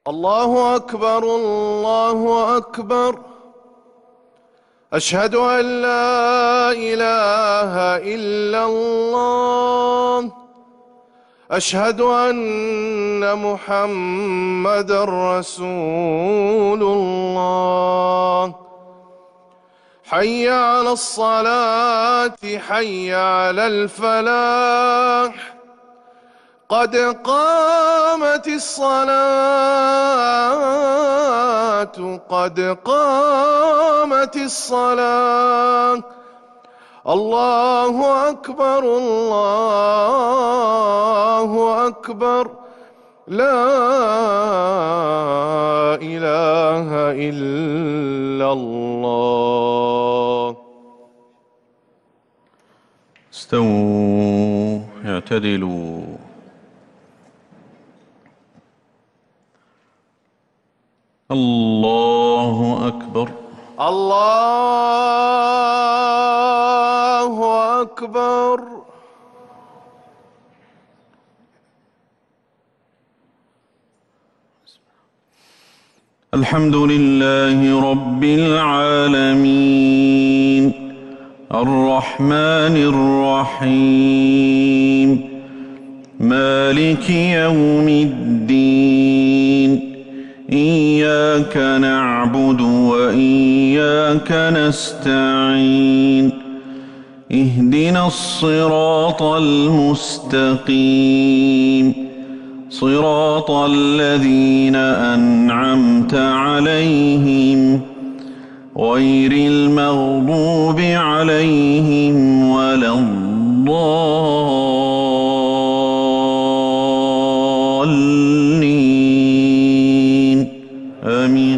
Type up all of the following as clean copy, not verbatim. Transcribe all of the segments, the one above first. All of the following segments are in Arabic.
الله أكبر الله أكبر. أشهد أن لا إله إلا الله. أشهد أن محمدًا رسول الله. حي على الصلاة حي على الفلاح. قد قامت الصلاة قد قامت الصلاة. الله أكبر الله أكبر. لا إله إلا الله. استووا اعتدلوا. الله أكبر الله أكبر. الحمد لله رب العالمين الرحمن الرحيم مالك يوم الدين. إياك نعبد وإياك نستعين. اهدنا الصراط المستقيم صراط الذين أنعمت عليهم غير المغضوب عليهم ولا الضالين. آمين.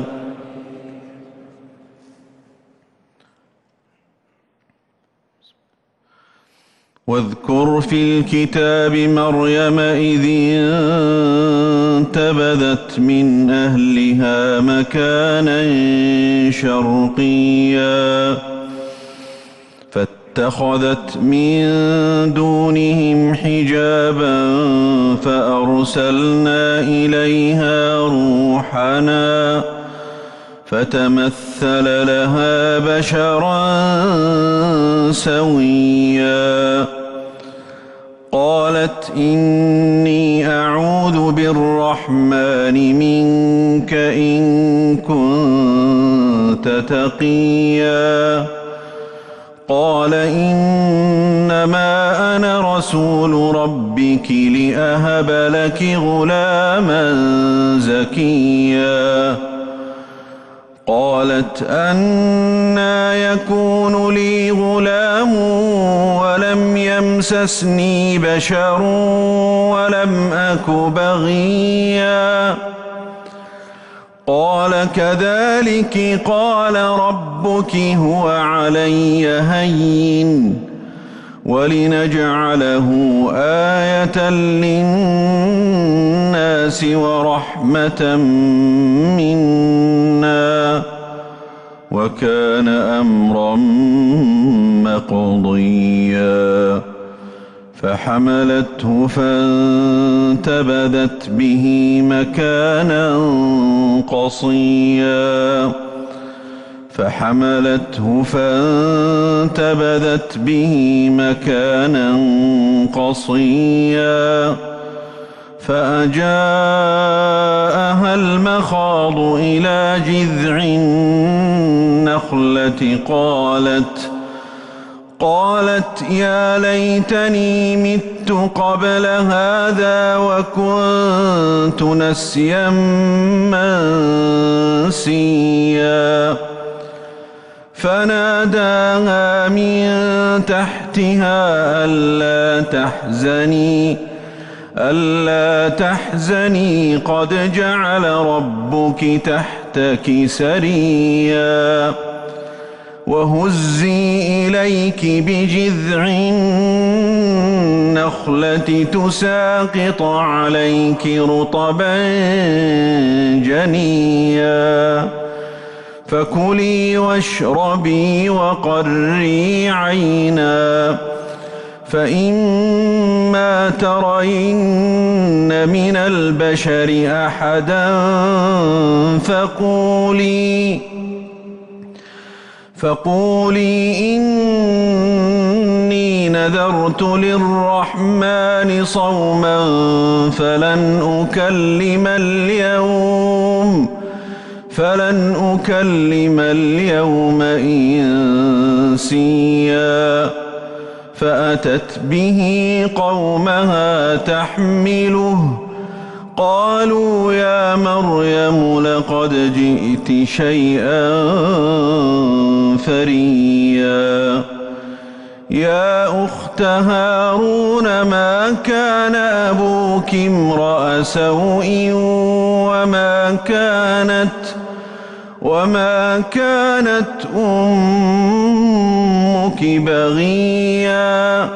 واذكر في الكتاب مريم إذ انتبذت من أهلها مكانا شرقيا فاتخذت من دونهم حجابا فأرسلنا إليها روحنا فتمثل لها بشرا سويا. قالت إني أعوذ بالرحمن منك إن كنت تقيا. قال إنما أنا رسول ربك لأهب لك غلاما زكيا. قالت أنى يكون لي غلام ولم يمسسني بشر ولم أك بغيا. قال كذلك قال ربك هو علي هين ولنجعله آية للناس ورحمة منا وكان أمرا مقضيا. فحملته فانتبذت به مكانا قصيا. فحملته فانتبذت به مكانا قصيا. فأجاءها المخاض إلى جذع النخلة قالت يا ليتني مت قبل هذا وكنت نسيا منسيا. فناداها من تحتها ألا تحزني قد جعل ربك تحتك سريا. وهزي إليك بجذع النخلة تساقط عليك رطبا جنيا. فكلي واشربي وقري عينا فإما ترين من البشر أحدا فقولي إني نذرت للرحمن صوما فلن أكلم اليوم إنسيا فأتت به قومها تحمله قالوا يا مريم لقد جئت شيئا فريا يا أخت هارون ما كان أبوك امرأ سوء وما كانت أمك بغيا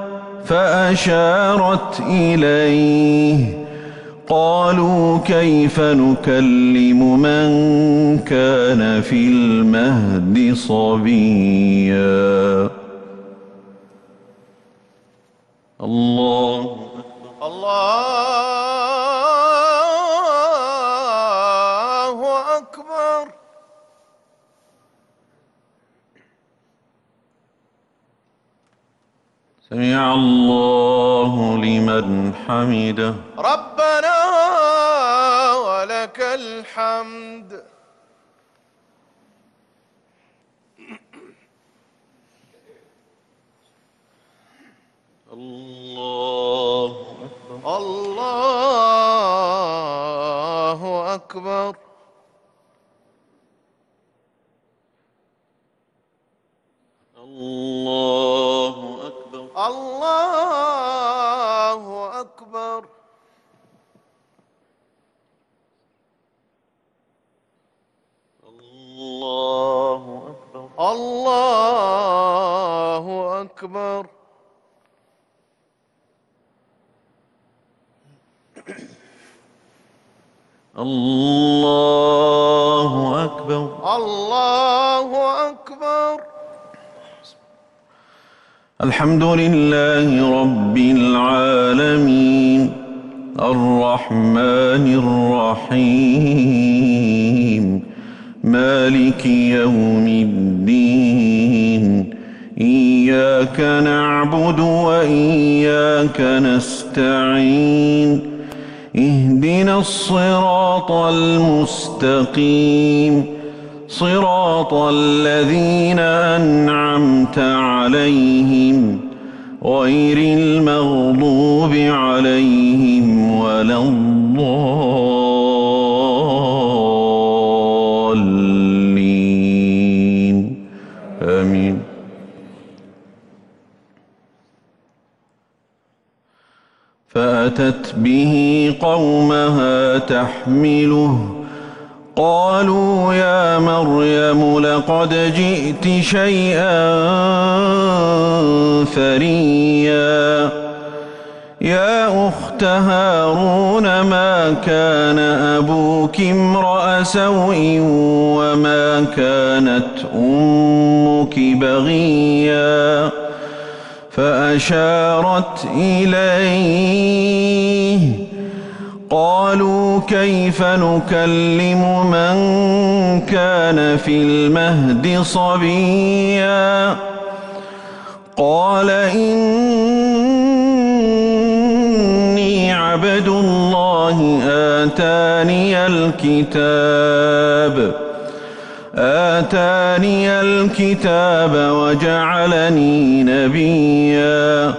فأشارت إليه قالوا كيف نكلم من كان في المهد صبيا الله أكبر. سمع الله لمن حمده ربنا ولك الحمد. الله أكبر. الله أكبر. الله أكبر. الله أكبر. الله أكبر. الله أكبر. الله أكبر. الحمد لله رب العالمين الرحمن الرحيم مالك يوم الدين إياك نعبد وإياك نستعين اهدنا الصراط المستقيم صراط الذين أنعمت عليهم غير المغضوب عليهم ولا الضالين آمين. فأتت به قومها تحمله قالوا يا مريم لقد جئت شيئا فريا يا أخت هارون ما كان أبوك امرأ سوء وما كانت أمك بغيا فأشارت إليه قالوا كيف نكلم من كان في المهد صبيا قال إني عبد الله آتاني الكتاب وجعلني نبيا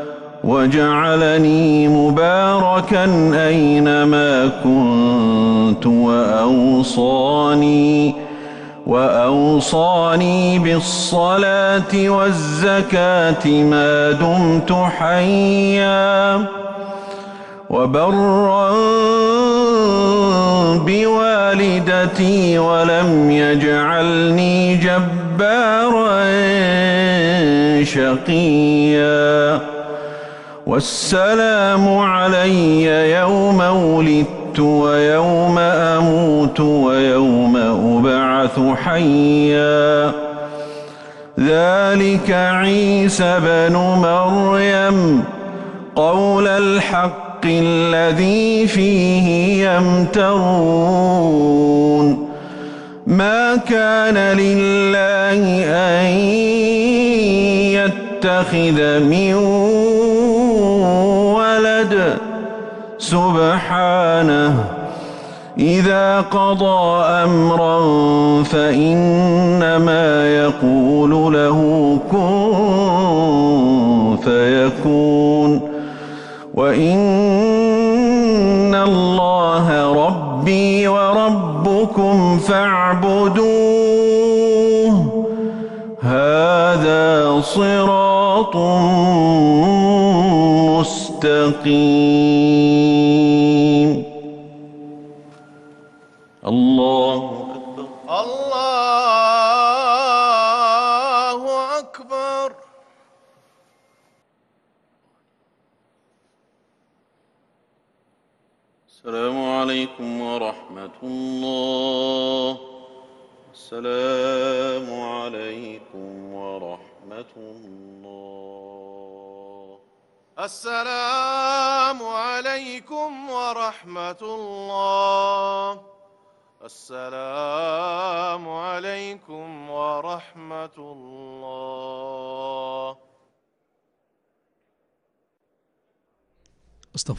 وجعلني مباركا أينما كنت وأوصاني بالصلاة والزكاة ما دمت حيا وبرا بوالدتي ولم يجعلني جبارا شقيا والسلام علي يوم ولدت ويوم أموت ويوم أبعث حيا ذلك عيسى بن مريم قول الحق الذي فيه يمترون ما كان لله أن يتخذ من ولد سبحانه إذا قضى أمرا فإنما يقول له كن فيكون وإن الله ربي وربكم فاعبدوه هذا صراط مستقيم الله أكبر الله أكبر. السلام عليكم ورحمة الله. السلام عليكم ورحمة الله. السلام عليكم ورحمة الله. السلام عليكم ورحمة الله.